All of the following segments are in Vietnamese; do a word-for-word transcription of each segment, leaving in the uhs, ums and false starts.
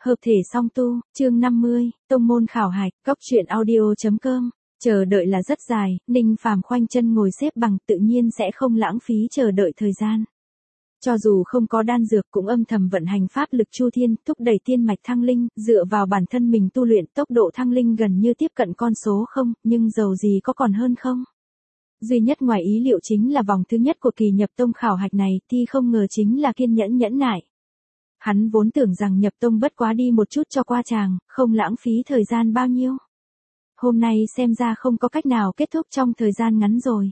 Hợp thể song tu, chương năm mươi, tông môn khảo hạch, góc truyện audio.com. Chờ đợi là rất dài, Ninh Phàm khoanh chân ngồi xếp bằng tự nhiên sẽ không lãng phí chờ đợi thời gian. Cho dù không có đan dược cũng âm thầm vận hành pháp lực chu thiên, thúc đẩy tiên mạch thăng linh, dựa vào bản thân mình tu luyện tốc độ thăng linh gần như tiếp cận con số không, nhưng dầu gì có còn hơn không. Duy nhất ngoài ý liệu chính là vòng thứ nhất của kỳ nhập tông khảo hạch này thì không ngờ chính là kiên nhẫn nhẫn nại. Hắn vốn tưởng rằng nhập tông bất quá đi một chút cho qua chàng, không lãng phí thời gian bao nhiêu. Hôm nay xem ra không có cách nào kết thúc trong thời gian ngắn rồi.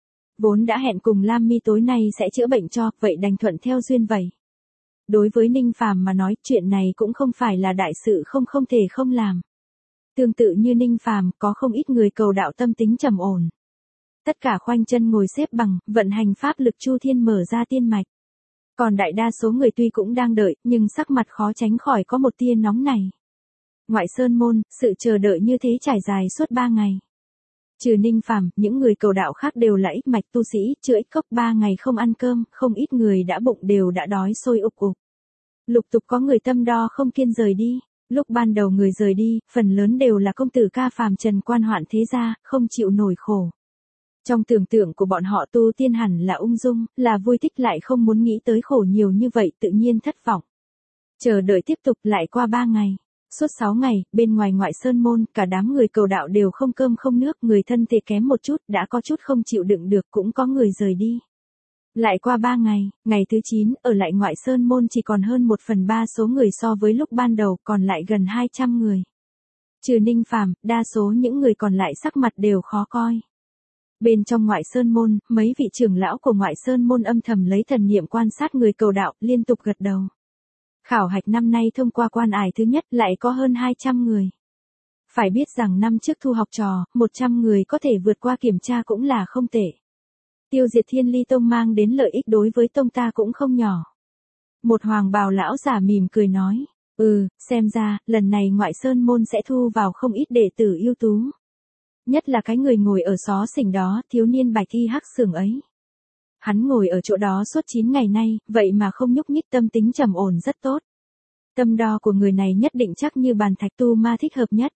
Vốn đã hẹn cùng Lam Mi tối nay sẽ chữa bệnh cho, vậy đành thuận theo duyên vậy. Đối với Ninh Phàm mà nói, chuyện này cũng không phải là đại sự không không thể không làm. Tương tự như Ninh Phàm, có không ít người cầu đạo tâm tính trầm ổn. Tất cả khoanh chân ngồi xếp bằng, vận hành pháp lực chu thiên mở ra tiên mạch. Còn đại đa số người tuy cũng đang đợi, nhưng sắc mặt khó tránh khỏi có một tia nóng này. Ngoại sơn môn, sự chờ đợi như thế trải dài suốt ba ngày. Trừ Ninh Phàm, những người cầu đạo khác đều là ích mạch tu sĩ, chưa ích cốc ba ngày không ăn cơm, không ít người đã bụng đều đã đói sôi ục ục. Lục tục có người tâm đo không kiên rời đi. Lúc ban đầu người rời đi, phần lớn đều là công tử ca phàm trần quan hoạn thế gia, không chịu nổi khổ. Trong tưởng tượng của bọn họ tu tiên hẳn là ung dung, là vui thích, lại không muốn nghĩ tới khổ nhiều như vậy, tự nhiên thất vọng. Chờ đợi tiếp tục lại qua ba ngày. Suốt sáu ngày, bên ngoài ngoại sơn môn, cả đám người cầu đạo đều không cơm không nước, người thân thể kém một chút, đã có chút không chịu đựng được, cũng có người rời đi. Lại qua ba ngày, ngày thứ chín, ở lại ngoại sơn môn chỉ còn hơn một phần ba số người so với lúc ban đầu, còn lại gần hai trăm người. Trừ Ninh Phàm, đa số những người còn lại sắc mặt đều khó coi. Bên trong ngoại sơn môn, mấy vị trưởng lão của ngoại sơn môn âm thầm lấy thần niệm quan sát người cầu đạo, liên tục gật đầu. Khảo hạch năm nay thông qua quan ải thứ nhất lại có hơn hai trăm người. Phải biết rằng năm trước thu học trò, một trăm người có thể vượt qua kiểm tra cũng là không tệ. Tiêu diệt Thiên Ly Tông mang đến lợi ích đối với tông ta cũng không nhỏ. Một hoàng bào lão giả mỉm cười nói, ừ, xem ra, lần này ngoại sơn môn sẽ thu vào không ít đệ tử ưu tú. Nhất là cái người ngồi ở xó xỉnh đó, thiếu niên bạch y hắc xưởng ấy. Hắn ngồi ở chỗ đó suốt chín ngày nay, vậy mà không nhúc nhích, tâm tính trầm ổn rất tốt. Tâm đo của người này nhất định chắc như bàn thạch, tu ma thích hợp nhất.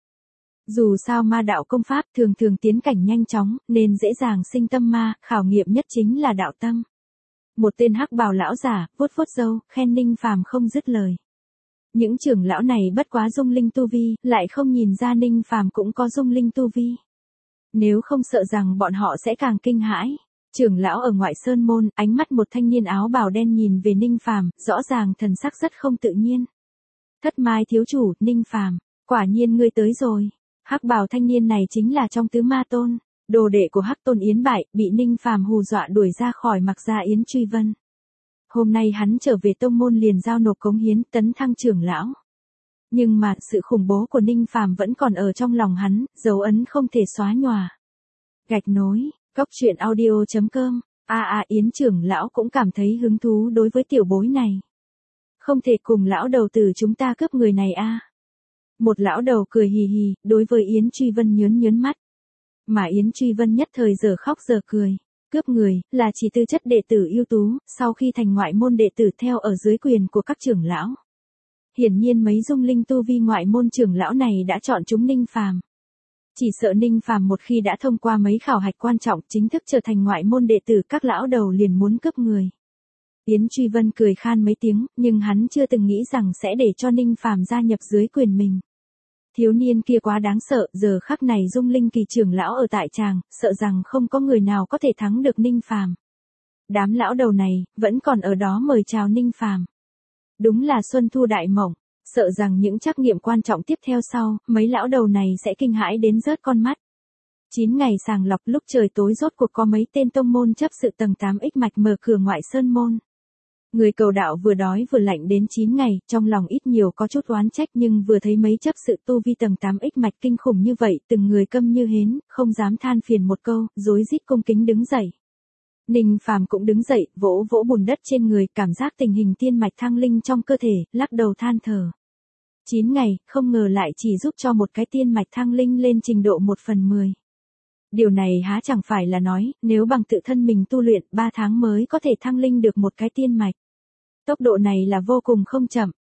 Dù sao ma đạo công pháp thường thường tiến cảnh nhanh chóng, nên dễ dàng sinh tâm ma, khảo nghiệm nhất chính là đạo tâm. Một tên hắc bào lão giả, vuốt vuốt râu, khen Ninh Phàm không dứt lời. Những trưởng lão này bất quá dung linh tu vi, lại không nhìn ra Ninh Phàm cũng có dung linh tu vi. Nếu không sợ rằng bọn họ sẽ càng kinh hãi. Trưởng lão ở ngoại sơn môn, ánh mắt một thanh niên áo bào đen nhìn về Ninh Phàm, rõ ràng thần sắc rất không tự nhiên. Thất Mai thiếu chủ, Ninh Phàm, quả nhiên ngươi tới rồi. Hắc bào thanh niên này chính là trong tứ ma tôn, đồ đệ của Hắc Tôn Yến Bại, bị Ninh Phàm hù dọa đuổi ra khỏi Mặc Gia Yến Truy Vân. Hôm nay hắn trở về tông môn liền giao nộp cống hiến, tấn thăng trưởng lão. Nhưng mà, sự khủng bố của Ninh Phàm vẫn còn ở trong lòng hắn, dấu ấn không thể xóa nhòa. Gạch nối, góc truyện audio.com, a a Yến trưởng lão cũng cảm thấy hứng thú đối với tiểu bối này. Không thể cùng lão đầu tử chúng ta cướp người này a. Một lão đầu cười hì hì, đối với Yến Truy Vân nhớn nhớn mắt. Mà Yến Truy Vân nhất thời giờ khóc giờ cười. Cướp người, là chỉ tư chất đệ tử ưu tú, sau khi thành ngoại môn đệ tử theo ở dưới quyền của các trưởng lão. Hiển nhiên mấy dung linh tu vi ngoại môn trưởng lão này đã chọn chúng Ninh Phàm. Chỉ sợ Ninh Phàm một khi đã thông qua mấy khảo hạch quan trọng chính thức trở thành ngoại môn đệ tử, các lão đầu liền muốn cướp người. Yến Truy Vân cười khan mấy tiếng, nhưng hắn chưa từng nghĩ rằng sẽ để cho Ninh Phàm gia nhập dưới quyền mình. Thiếu niên kia quá đáng sợ, giờ khắc này dung linh kỳ trưởng lão ở tại tràng, sợ rằng không có người nào có thể thắng được Ninh Phàm. Đám lão đầu này, vẫn còn ở đó mời chào Ninh Phàm. Đúng là xuân thu đại mộng, sợ rằng những trắc nghiệm quan trọng tiếp theo sau, mấy lão đầu này sẽ kinh hãi đến rớt con mắt. chín ngày sàng lọc, lúc trời tối rốt cuộc có mấy tên tông môn chấp sự tầng tám ích mạch mở cửa ngoại sơn môn. Người cầu đạo vừa đói vừa lạnh đến chín ngày, trong lòng ít nhiều có chút oán trách, nhưng vừa thấy mấy chấp sự tu vi tầng tám ích mạch kinh khủng như vậy, từng người câm như hến, không dám than phiền một câu, rối rít cung kính đứng dậy. Ninh Phàm cũng đứng dậy, vỗ vỗ bùn đất trên người, cảm giác tình hình tiên mạch thăng linh trong cơ thể, lắc đầu than thở. chín ngày, không ngờ lại chỉ giúp cho một cái tiên mạch thăng linh lên trình độ một phần mười. Điều này há chẳng phải là nói, nếu bằng tự thân mình tu luyện, ba tháng mới có thể thăng linh được một cái tiên mạch. Tốc độ này là vô cùng không chậm,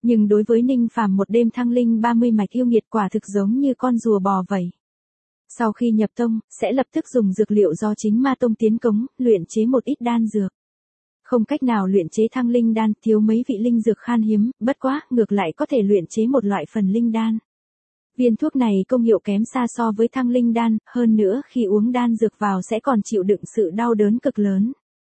Nhưng đối với Ninh Phàm một đêm thăng linh ba mươi mạch yêu nghiệt quả thực giống như con rùa bò vậy. Sau khi nhập tông, sẽ lập tức dùng dược liệu do chính ma tông tiến cống, luyện chế một ít đan dược. Không cách nào luyện chế thăng linh đan, thiếu mấy vị linh dược khan hiếm, bất quá, ngược lại có thể luyện chế một loại phần linh đan. Viên thuốc này công hiệu kém xa so với thăng linh đan, hơn nữa khi uống đan dược vào sẽ còn chịu đựng sự đau đớn cực lớn.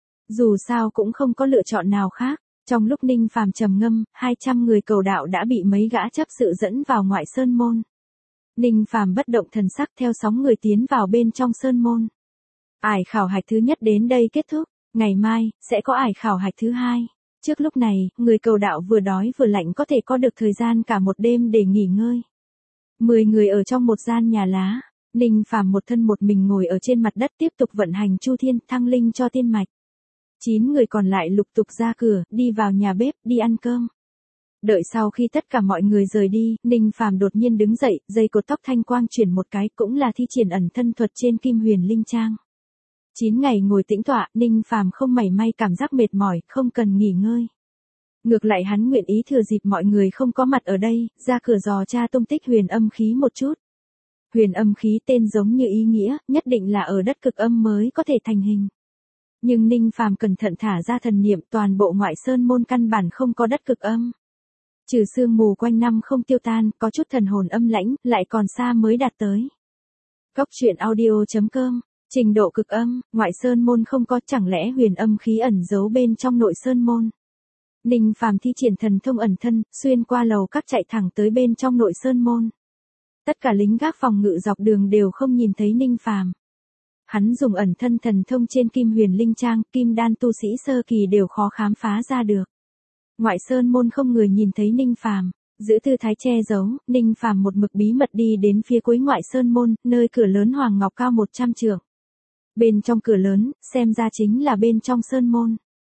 Dù sao cũng không có lựa chọn nào khác. Trong lúc Ninh Phàm trầm ngâm, hai trăm người cầu đạo đã bị mấy gã chấp sự dẫn vào ngoại sơn môn. Ninh Phàm bất động thần sắc theo sóng người tiến vào bên trong sơn môn. Ải khảo hạch thứ nhất đến đây kết thúc, ngày mai, sẽ có ải khảo hạch thứ hai. Trước lúc này, người cầu đạo vừa đói vừa lạnh có thể có được thời gian cả một đêm để nghỉ ngơi. Mười người ở trong một gian nhà lá, Ninh Phàm một thân một mình ngồi ở trên mặt đất tiếp tục vận hành chu thiên thăng linh cho tiên mạch. Chín người còn lại lục tục ra cửa, đi vào nhà bếp, đi ăn cơm. Đợi sau khi tất cả mọi người rời đi, Ninh Phàm đột nhiên đứng dậy, dây cột tóc thanh quang chuyển một cái cũng là thi triển ẩn thân thuật trên Kim Huyền Linh Trang. Chín ngày ngồi tĩnh tọa, Ninh Phàm không mảy may cảm giác mệt mỏi, không cần nghỉ ngơi. Ngược lại hắn nguyện ý thừa dịp mọi người không có mặt ở đây, ra cửa dò tra tung tích huyền âm khí một chút. Huyền âm khí tên giống như ý nghĩa, nhất định là ở đất cực âm mới có thể thành hình. Nhưng Ninh Phàm cẩn thận thả ra thần niệm, toàn bộ ngoại sơn môn căn bản không có đất cực âm. Trừ sương mù quanh năm không tiêu tan, có chút thần hồn âm lãnh, lại còn xa mới đạt tới. Góc truyện audio chấm com, trình độ cực âm, ngoại sơn môn không có, chẳng lẽ huyền âm khí ẩn giấu bên trong nội sơn môn. Ninh Phàm thi triển thần thông ẩn thân, xuyên qua lầu các chạy thẳng tới bên trong nội sơn môn. Tất cả lính gác phòng ngự dọc đường đều không nhìn thấy Ninh Phàm. Hắn dùng ẩn thân thần thông trên Kim Huyền Linh Trang, kim đan tu sĩ sơ kỳ đều khó khám phá ra được. Ngoại sơn môn không người nhìn thấy Ninh Phàm, giữ tư thái che giấu, Ninh Phàm một mực bí mật đi đến phía cuối ngoại sơn môn, nơi cửa lớn hoàng ngọc cao một trăm trượng. Bên trong cửa lớn, xem ra chính là bên trong sơn môn.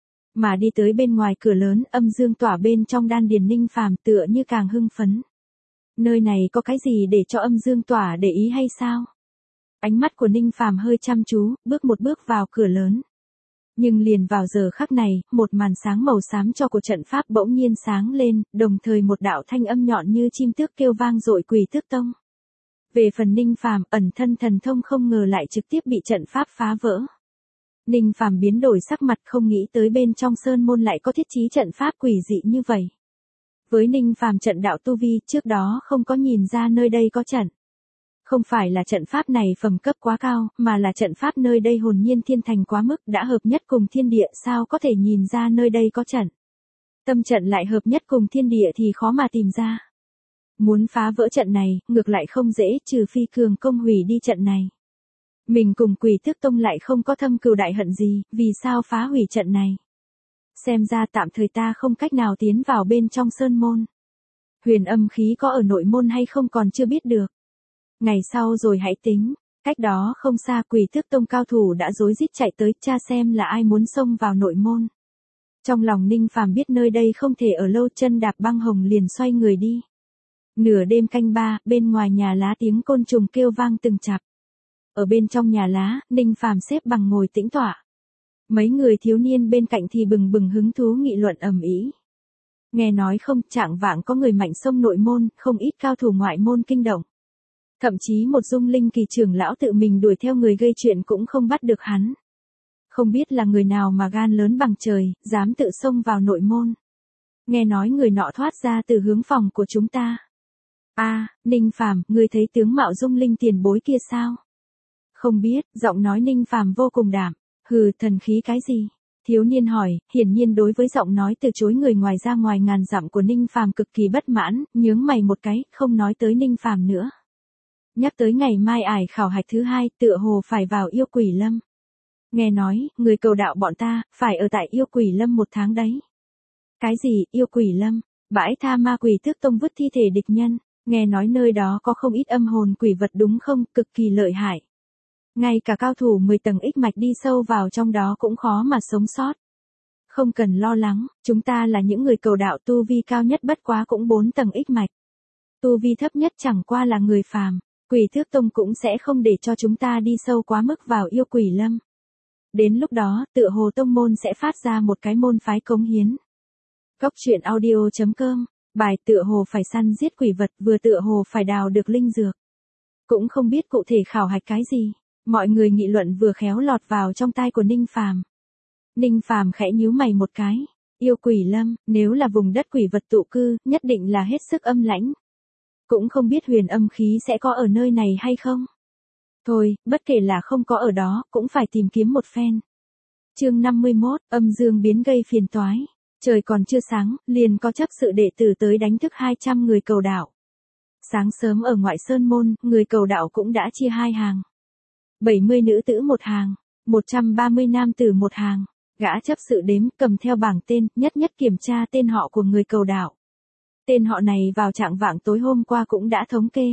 Mà đi tới bên ngoài cửa lớn, âm dương tỏa bên trong đan điền Ninh Phàm tựa như càng hưng phấn. Nơi này có cái gì để cho âm dương tỏa để ý hay sao? Ánh mắt của Ninh Phàm hơi chăm chú, bước một bước vào cửa lớn. Nhưng liền vào giờ khắc này, một màn sáng màu xám cho của trận pháp bỗng nhiên sáng lên, đồng thời một đạo thanh âm nhọn như chim tước kêu vang dội Quỷ Tước Tông. Về phần Ninh Phàm, ẩn thân thần thông không ngờ lại trực tiếp bị trận pháp phá vỡ. Ninh Phàm biến đổi sắc mặt, không nghĩ tới bên trong sơn môn lại có thiết trí trận pháp quỷ dị như vậy. Với Ninh Phàm trận đạo tu vi, trước đó không có nhìn ra nơi đây có trận. Không phải là trận pháp này phẩm cấp quá cao, mà là trận pháp nơi đây hồn nhiên thiên thành quá mức, đã hợp nhất cùng thiên địa, sao có thể nhìn ra nơi đây có trận. Tâm trận lại hợp nhất cùng thiên địa thì khó mà tìm ra. Muốn phá vỡ trận này, ngược lại không dễ, trừ phi cường công hủy đi trận này. Mình cùng Quỷ Tước Tông lại không có thâm cừu đại hận gì, vì sao phá hủy trận này? Xem ra tạm thời ta không cách nào tiến vào bên trong sơn môn. Huyền âm khí có ở nội môn hay không còn chưa biết được. Ngày sau rồi hãy tính. Cách đó không xa Quỷ Tước Tông cao thủ đã rối rít chạy tới tra xem là ai muốn xông vào nội môn. Trong lòng Ninh Phàm biết nơi đây không thể ở lâu, chân đạp băng hồng liền xoay người đi. Nửa đêm canh ba, bên ngoài nhà lá tiếng côn trùng kêu vang từng chặp. Ở bên trong nhà lá, Ninh Phàm xếp bằng ngồi tĩnh tọa. Mấy người thiếu niên bên cạnh thì bừng bừng hứng thú nghị luận ầm ĩ. Nghe nói không, trạng vạng có người mạnh xông nội môn, không ít cao thủ ngoại môn kinh động. Thậm chí một Dung Linh Kỳ trưởng lão tự mình đuổi theo người gây chuyện cũng không bắt được hắn. Không biết là người nào mà gan lớn bằng trời, dám tự xông vào nội môn. Nghe nói người nọ thoát ra từ hướng phòng của chúng ta. A, à, Ninh Phàm, ngươi thấy tướng mạo Dung Linh tiền bối kia sao? Không biết, giọng nói Ninh Phàm vô cùng đạm. Hừ, thần khí cái gì? Thiếu niên hỏi, hiển nhiên đối với giọng nói từ chối người ngoài ra ngoài ngàn dặm của Ninh Phàm cực kỳ bất mãn, nhướng mày một cái, không nói tới Ninh Phàm nữa. Nhắc tới ngày mai ải khảo hạch thứ hai, tựa hồ phải vào Yêu Quỷ Lâm. Nghe nói, người cầu đạo bọn ta, phải ở tại Yêu Quỷ Lâm một tháng đấy. Cái gì, Yêu Quỷ Lâm? Bãi tha ma Quỷ Tước Tông vứt thi thể địch nhân, nghe nói nơi đó có không ít âm hồn quỷ vật đúng không, cực kỳ lợi hại. Ngay cả cao thủ mười tầng ích mạch đi sâu vào trong đó cũng khó mà sống sót. Không cần lo lắng, chúng ta là những người cầu đạo tu vi cao nhất bất quá cũng bốn tầng ích mạch. Tu vi thấp nhất chẳng qua là người phàm, Quỷ Tước Tông cũng sẽ không để cho chúng ta đi sâu quá mức vào Yêu Quỷ Lâm. Đến lúc đó, tựa hồ tông môn sẽ phát ra một cái môn phái cống hiến. Góc truyện audio chấm com Bài tựa hồ phải săn giết quỷ vật, vừa tựa hồ phải đào được linh dược. Cũng không biết cụ thể khảo hạch cái gì, mọi người nghị luận vừa khéo lọt vào trong tai của Ninh Phàm. Ninh Phàm khẽ nhíu mày một cái, yêu quỷ lâm, nếu là vùng đất quỷ vật tụ cư, nhất định là hết sức âm lãnh. Cũng không biết huyền âm khí sẽ có ở nơi này hay không. Thôi, bất kể là không có ở đó, cũng phải tìm kiếm một phen. Chương năm mươi mốt, âm dương biến gây phiền toái. Trời còn chưa sáng, liền có chấp sự đệ tử tới đánh thức hai trăm người cầu đạo. Sáng sớm ở ngoại sơn môn, người cầu đạo cũng đã chia hai hàng. bảy mươi nữ tử một hàng, một trăm ba mươi nam tử một hàng. Gã chấp sự đếm cầm theo bảng tên, nhất nhất kiểm tra tên họ của người cầu đạo. Tên họ này vào trạng vạng tối hôm qua cũng đã thống kê.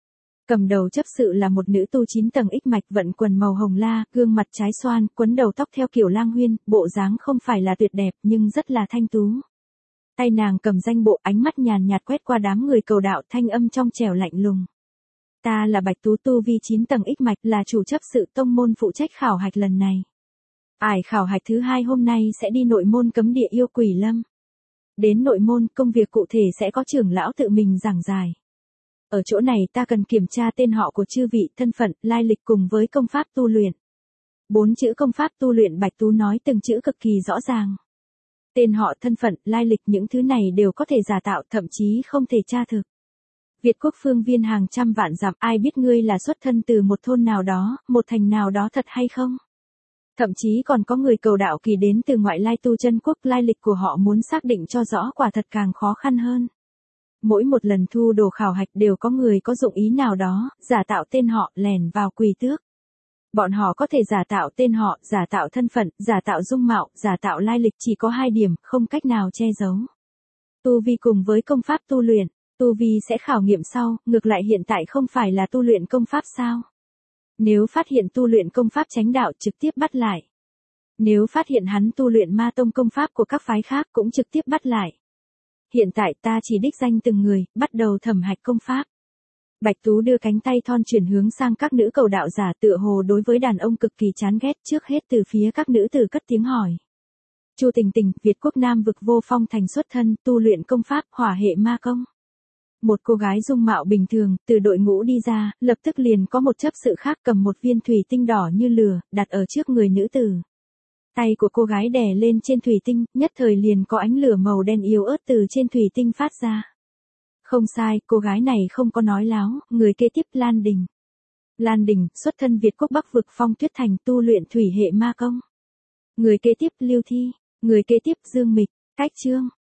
Cầm đầu chấp sự là một nữ tu chín tầng ích mạch vận quần màu hồng la, gương mặt trái xoan, quấn đầu tóc theo kiểu lang huyên, bộ dáng không phải là tuyệt đẹp nhưng rất là thanh tú. Tay nàng cầm danh bộ, ánh mắt nhàn nhạt quét qua đám người cầu đạo, thanh âm trong trẻo lạnh lùng. Ta là Bạch Tú, tu vi chín tầng ích mạch, là chủ chấp sự tông môn phụ trách khảo hạch lần này. Ải khảo hạch thứ hai hôm nay sẽ đi nội môn cấm địa yêu quỷ lâm. Đến nội môn, công việc cụ thể sẽ có trưởng lão tự mình giảng giải. Ở chỗ này ta cần kiểm tra tên họ của chư vị, thân phận, lai lịch cùng với công pháp tu luyện. Bốn chữ công pháp tu luyện Bạch Tú nói từng chữ cực kỳ rõ ràng. Tên họ, thân phận, lai lịch những thứ này đều có thể giả tạo, thậm chí không thể tra thực. Việt quốc phương viên hàng trăm vạn dặm, ai biết ngươi là xuất thân từ một thôn nào đó, một thành nào đó thật hay không? Thậm chí còn có người cầu đạo kỳ đến từ ngoại lai tu chân quốc, lai lịch của họ muốn xác định cho rõ quả thật càng khó khăn hơn. Mỗi một lần thu đồ khảo hạch đều có người có dụng ý nào đó, giả tạo tên họ, lèn vào quỳ tước. Bọn họ có thể giả tạo tên họ, giả tạo thân phận, giả tạo dung mạo, giả tạo lai lịch, chỉ có hai điểm, không cách nào che giấu. Tu vi cùng với công pháp tu luyện, tu vi sẽ khảo nghiệm sau, ngược lại hiện tại không phải là tu luyện công pháp sao? Nếu phát hiện tu luyện công pháp chánh đạo trực tiếp bắt lại. Nếu phát hiện hắn tu luyện ma tông công pháp của các phái khác cũng trực tiếp bắt lại. Hiện tại ta chỉ đích danh từng người, bắt đầu thẩm hạch công pháp. Bạch Tú đưa cánh tay thon chuyển hướng sang các nữ cầu đạo giả, tựa hồ đối với đàn ông cực kỳ chán ghét, trước hết từ phía các nữ tử cất tiếng hỏi. Chu Tình Tình, Việt quốc Nam vực Vô Phong thành xuất thân, tu luyện công pháp hỏa hệ ma công. Một cô gái dung mạo bình thường, từ đội ngũ đi ra, lập tức liền có một chấp sự khác cầm một viên thủy tinh đỏ như lửa, đặt ở trước người nữ tử. Tay của cô gái đè lên trên thủy tinh, nhất thời liền có ánh lửa màu đen yếu ớt từ trên thủy tinh phát ra. Không sai, cô gái này không có nói láo, người kế tiếp Lan Đình. Lan Đình, xuất thân Việt quốc Bắc vực Phong Tuyết Thành, tu luyện thủy hệ ma công. Người kế tiếp Lưu Thi, người kế tiếp Dương Mịch, Cách Trương,